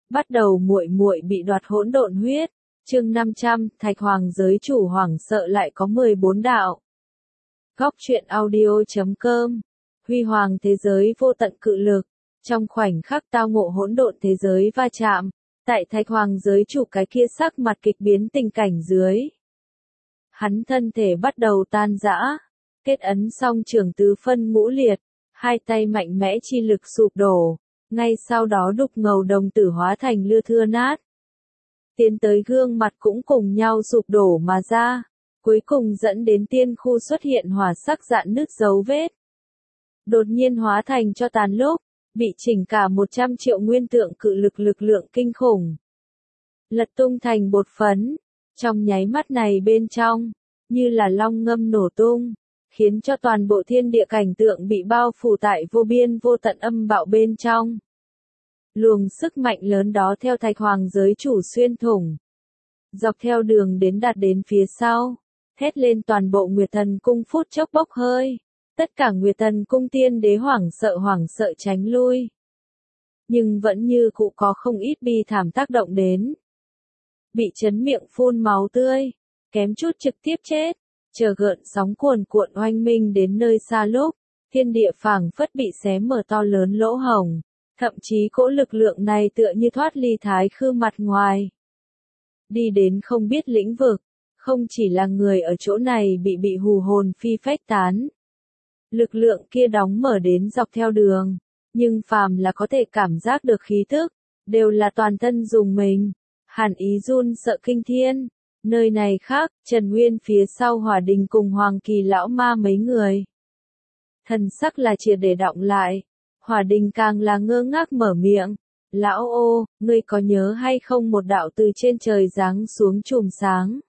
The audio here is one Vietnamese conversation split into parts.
Bắt đầu muội muội bị đoạt hỗn độn huyết. Chương 500, Thạch Hoàng giới chủ hoảng sợ lại có 14 đạo. Góc truyện audio.com. Huy hoàng thế giới vô tận cự lực. Trong khoảnh khắc tao ngộ hỗn độn thế giới va chạm, tại Thạch Hoàng giới chủ cái kia sắc mặt kịch biến tình cảnh dưới. Hắn thân thể bắt đầu tan rã, kết ấn xong trường tứ phân ngũ liệt, hai tay mạnh mẽ chi lực sụp đổ, ngay sau đó đục ngầu đồng tử hóa thành lưa thưa nát. Tiến tới gương mặt cũng cùng nhau sụp đổ mà ra, cuối cùng dẫn đến tiên khu xuất hiện hỏa sắc dạn nứt dấu vết. Đột nhiên hóa thành cho tàn lúc, bị chỉnh cả 100 triệu nguyên tượng cự lực lượng kinh khủng. Lật tung thành bột phấn, trong nháy mắt này bên trong, như là long ngâm nổ tung, khiến cho toàn bộ thiên địa cảnh tượng bị bao phủ tại vô biên vô tận âm bạo bên trong. Luồng sức mạnh lớn đó theo Thạch Hoàng giới chủ xuyên thủng, dọc theo đường đến đạt đến phía sau, hét lên toàn bộ Nguyệt Thần cung phút chốc bốc hơi. Tất cả Nguyệt Thần cung tiên đế hoảng sợ tránh lui. Nhưng vẫn như cũ có không ít bi thảm tác động đến. Bị chấn miệng phun máu tươi, kém chút trực tiếp chết, chờ gợn sóng cuồn cuộn oanh minh đến nơi xa lúc, thiên địa phảng phất bị xé mở to lớn lỗ hổng, thậm chí cỗ lực lượng này tựa như thoát ly thái khư mặt ngoài. Đi đến không biết lĩnh vực, không chỉ là người ở chỗ này bị hù hồn phi phách tán. Lực lượng kia đóng mở đến dọc theo đường, nhưng phàm là có thể cảm giác được khí tức, đều là toàn thân rùng mình, hàn ý run sợ kinh thiên. Nơi này khác, Trần Nguyên phía sau Hỏa Đình cùng Hoàng Kỳ lão ma mấy người. Thần sắc là triệt để đọng lại, Hỏa Đình càng là ngơ ngác mở miệng, lão ô, ngươi có nhớ hay không một đạo từ trên trời giáng xuống chùm sáng.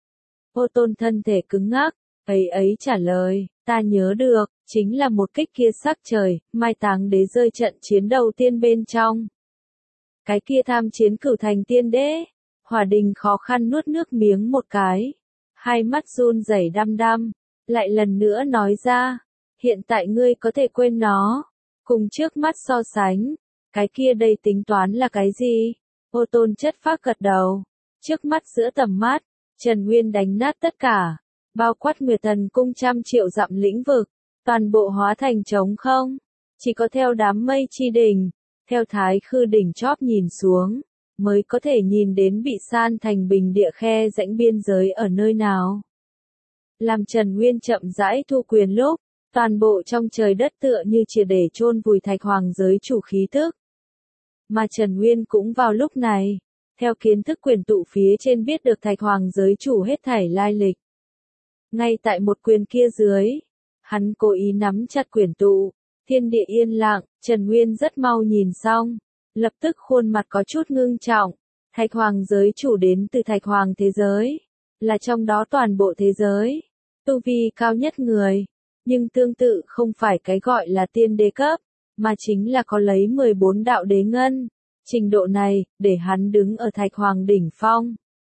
Ô Tôn thân thể cứng ngắc, ấy trả lời, ta nhớ được, chính là một kích kia sắc trời, mai táng đế rơi trận chiến đầu tiên bên trong. Cái kia tham chiến cửu thành tiên đế. Hỏa Đình khó khăn nuốt nước miếng một cái, hai mắt run rẩy đăm đăm, lại lần nữa nói ra, hiện tại ngươi có thể quên nó, cùng trước mắt so sánh, cái kia đây tính toán là cái gì? Ô Tôn chất phác gật đầu, trước mắt giữa tầm mắt, Trần Nguyên đánh nát tất cả, bao quát Nguyệt Thần cung 100 triệu dặm lĩnh vực, toàn bộ hóa thành trống không, chỉ có theo đám mây chi đỉnh, theo thái khư đỉnh chóp nhìn xuống, mới có thể nhìn đến bị san thành bình địa khe rãnh biên giới ở nơi nào. Làm Trần Nguyên chậm rãi thu quyền lúc, toàn bộ trong trời đất tựa như triệt để chôn vùi Thạch Hoàng giới chủ khí tức. Mà Trần Nguyên cũng vào lúc này, theo kiến thức quyền tụ phía trên biết được Thạch Hoàng giới chủ hết thảy lai lịch. Ngay tại một quyền kia dưới, hắn cố ý nắm chặt quyền tụ, thiên địa yên lặng, Trần Nguyên rất mau nhìn xong. Lập tức khuôn mặt có chút ngưng trọng, Thạch Hoàng giới chủ đến từ Thạch Hoàng thế giới, là trong đó toàn bộ thế giới, tu vi cao nhất người, nhưng tương tự không phải cái gọi là tiên đế cấp, mà chính là có lấy 14 đạo đế ngân, trình độ này, để hắn đứng ở Thạch Hoàng đỉnh phong.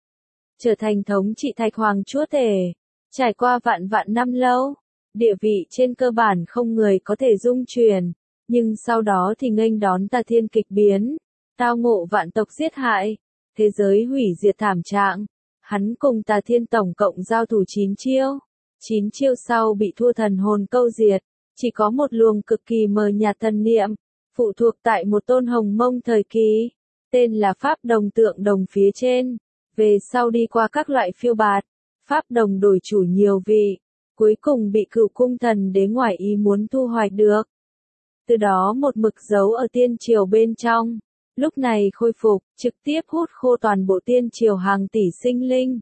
Trở thành thống trị Thạch Hoàng chúa tể, trải qua vạn năm lâu, địa vị trên cơ bản không người có thể dung truyền. Nhưng sau đó thì nghênh đón tà thiên kịch biến, tao ngộ vạn tộc giết hại, thế giới hủy diệt thảm trạng. Hắn cùng tà thiên tổng cộng giao thủ 9 chiêu. 9 chiêu sau bị thua thần hồn câu diệt, chỉ có một luồng cực kỳ mờ nhạt thần niệm, phụ thuộc tại một tôn hồng mông thời kỳ, tên là Pháp Đồng tượng đồng phía trên. Về sau đi qua các loại phiêu bạt, Pháp Đồng đổi chủ nhiều vị, cuối cùng bị Cửu cung thần đế ngoài ý muốn thu hoạch được. Từ đó một mực giấu ở tiên triều bên trong, lúc này khôi phục, trực tiếp hút khô toàn bộ tiên triều hàng tỷ sinh linh.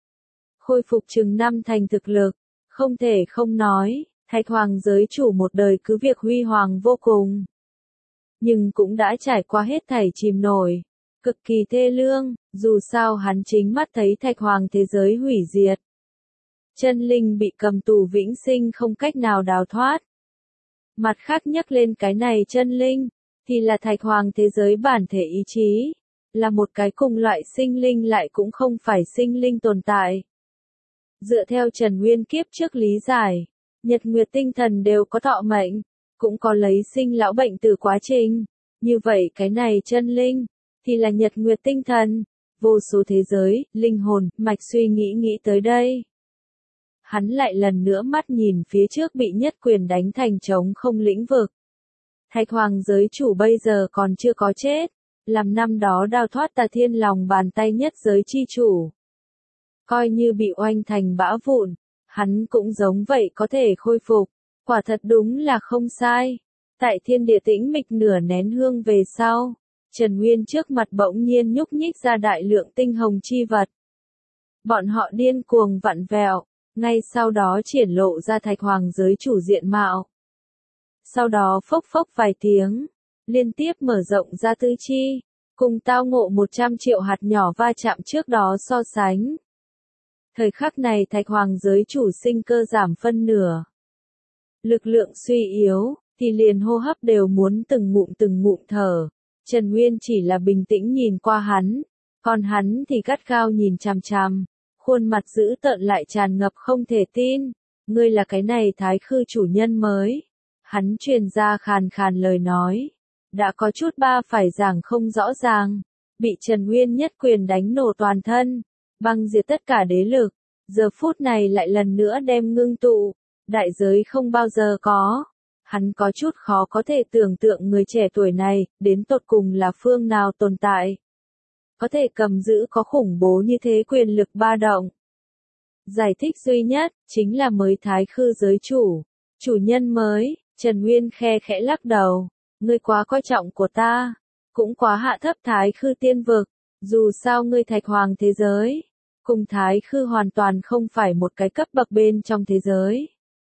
Khôi phục chừng 5 thành thực lực, không thể không nói, Thạch Hoàng giới chủ một đời cứ việc huy hoàng vô cùng. Nhưng cũng đã trải qua hết thảy chìm nổi, cực kỳ thê lương, dù sao hắn chính mắt thấy Thạch Hoàng thế giới hủy diệt. Chân linh bị cầm tù vĩnh sinh không cách nào đào thoát. Mặt khác nhắc lên cái này chân linh, thì là Thạch Hoàng thế giới bản thể ý chí, là một cái cùng loại sinh linh lại cũng không phải sinh linh tồn tại. Dựa theo Trần Nguyên kiếp trước lý giải, Nhật Nguyệt tinh thần đều có thọ mệnh, cũng có lấy sinh lão bệnh từ quá trình, như vậy cái này chân linh, thì là nhật nguyệt tinh thần, vô số thế giới, linh hồn, mạch suy nghĩ tới đây. Hắn lại lần nữa mắt nhìn phía trước bị nhất quyền đánh thành trống không lĩnh vực. Thạch Hoàng giới chủ bây giờ còn chưa có chết, làm năm đó đào thoát Tà Thiên lòng bàn tay nhất giới chi chủ. Coi như bị oanh thành bã vụn, hắn cũng giống vậy có thể khôi phục, quả thật đúng là không sai. Tại thiên địa tĩnh mịch nửa nén hương về sau, Trần Nguyên trước mặt bỗng nhiên nhúc nhích ra đại lượng tinh hồng chi vật. Bọn họ điên cuồng vặn vẹo, ngay sau đó triển lộ ra Thạch Hoàng giới chủ diện mạo. Sau đó phốc phốc vài tiếng, liên tiếp mở rộng ra tứ chi, cùng tao ngộ 100 triệu hạt nhỏ va chạm trước đó so sánh. Thời khắc này Thạch Hoàng giới chủ sinh cơ giảm phân nửa. Lực lượng suy yếu, thì liền hô hấp đều muốn từng ngụm thở. Trần Nguyên chỉ là bình tĩnh nhìn qua hắn, còn hắn thì gắt gao nhìn chằm chằm, khuôn mặt dữ tợn lại tràn ngập không thể tin. Ngươi là cái này thái khư chủ nhân mới. Hắn truyền ra khàn khàn lời nói. Đã có chút ba phải giảng không rõ ràng. Bị Trần Nguyên nhất quyền đánh nổ toàn thân. Băng diệt tất cả đế lực. Giờ phút này lại lần nữa đem ngưng tụ. Đại giới không bao giờ có. Hắn có chút khó có thể tưởng tượng người trẻ tuổi này, đến tột cùng là phương nào tồn tại. Có thể cầm giữ có khủng bố như thế quyền lực ba động. Giải thích duy nhất, chính là mới thái khư giới chủ. Chủ nhân mới, Trần Nguyên khe khẽ lắc đầu. Ngươi quá coi trọng của ta, cũng quá hạ thấp thái khư tiên vực. Dù sao ngươi Thạch Hoàng thế giới, cùng thái khư hoàn toàn không phải một cái cấp bậc bên trong thế giới.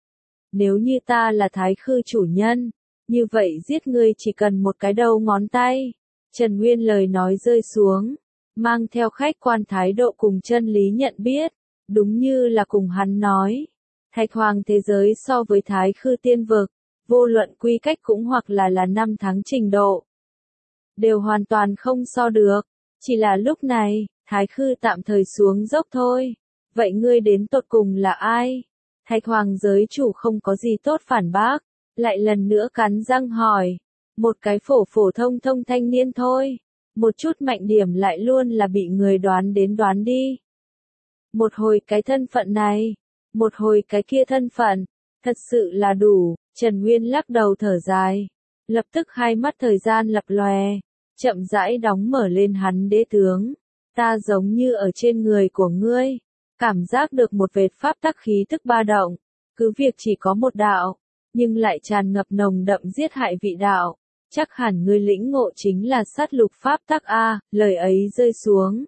Nếu như ta là thái khư chủ nhân, như vậy giết ngươi chỉ cần một cái đầu ngón tay. Trần Nguyên lời nói rơi xuống, mang theo khách quan thái độ cùng chân lý nhận biết, đúng như là cùng hắn nói. Thạch Hoàng thế giới so với thái khư tiên vực, vô luận quy cách cũng hoặc là năm tháng trình độ, đều hoàn toàn không so được, chỉ là lúc này, thái khư tạm thời xuống dốc thôi. Vậy ngươi đến tột cùng là ai? Thạch Hoàng giới chủ không có gì tốt phản bác, lại lần nữa cắn răng hỏi. Một cái phổ thông thanh niên thôi. Một chút mạnh điểm lại luôn là bị người đoán đến đoán đi. Một hồi cái thân phận này, một hồi cái kia thân phận, thật sự là đủ. Trần Nguyên lắc đầu thở dài, lập tức hai mắt thời gian lập lòe, chậm rãi đóng mở lên hắn đế tướng. Ta giống như ở trên người của ngươi, cảm giác được một vệt pháp tắc khí tức ba động, cứ việc chỉ có một đạo, nhưng lại tràn ngập nồng đậm giết hại vị đạo. Chắc hẳn ngươi lĩnh ngộ chính là sát lục pháp tắc a. Lời ấy rơi xuống,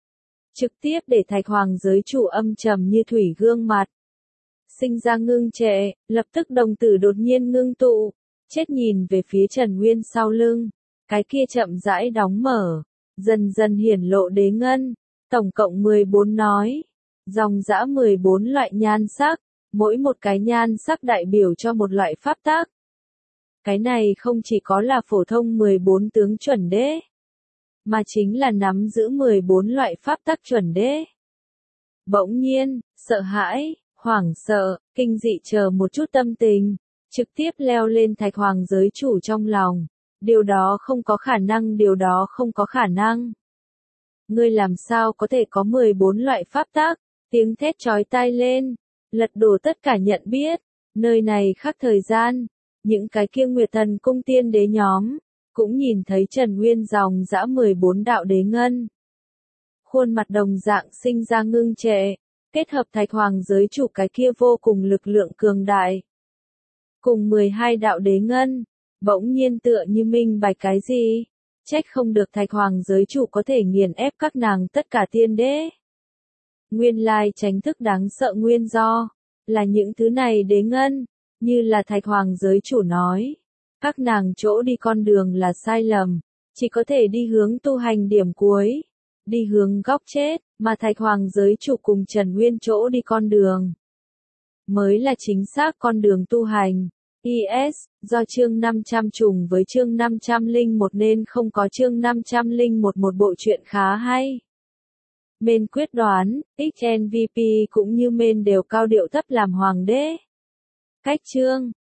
trực tiếp để Thạch Hoàng giới chủ âm trầm như thủy gương mặt sinh ra ngưng trệ, lập tức đồng tử đột nhiên ngưng tụ, chết nhìn về phía Trần Nguyên sau lưng, cái kia chậm rãi đóng mở, dần dần hiển lộ đế ngân, tổng cộng 14 nói, dòng dã 14 loại nhan sắc, mỗi một cái nhan sắc đại biểu cho một loại pháp tắc. Cái này không chỉ có là phổ thông 14 tướng chuẩn đế, mà chính là nắm giữ 14 loại pháp tắc chuẩn đế. Bỗng nhiên, sợ hãi, hoảng sợ, kinh dị chờ một chút tâm tình, trực tiếp leo lên Thạch Hoàng giới chủ trong lòng. Điều đó không có khả năng, điều đó không có khả năng. Ngươi làm sao có thể có 14 loại pháp tắc? Tiếng thét chói tai lên, lật đổ tất cả nhận biết, nơi này khác thời gian, những cái kia Nguyệt Thần cung tiên đế nhóm, cũng nhìn thấy Trần Nguyên dòng dã 14 đạo đế ngân. Khuôn mặt đồng dạng sinh ra ngưng trệ, kết hợp Thạch Hoàng giới chủ cái kia vô cùng lực lượng cường đại. Cùng 12 đạo đế ngân, bỗng nhiên tựa như minh bạch cái gì, trách không được Thạch Hoàng giới chủ có thể nghiền ép các nàng tất cả tiên đế. Nguyên lai tránh thức đáng sợ nguyên do, là những thứ này đế ngân, như là Thạch Hoàng giới chủ nói. Các nàng chỗ đi con đường là sai lầm, chỉ có thể đi hướng tu hành điểm cuối, đi hướng góc chết, mà Thạch Hoàng giới chủ cùng Trần Nguyên chỗ đi con đường, mới là chính xác con đường tu hành. IS, do chương 500 trùng với chương 501 nên không có chương 501 một bộ truyện khá hay. Mên quyết đoán, XNVP cũng như Mên đều cao điệu thấp làm hoàng đế. Cách chương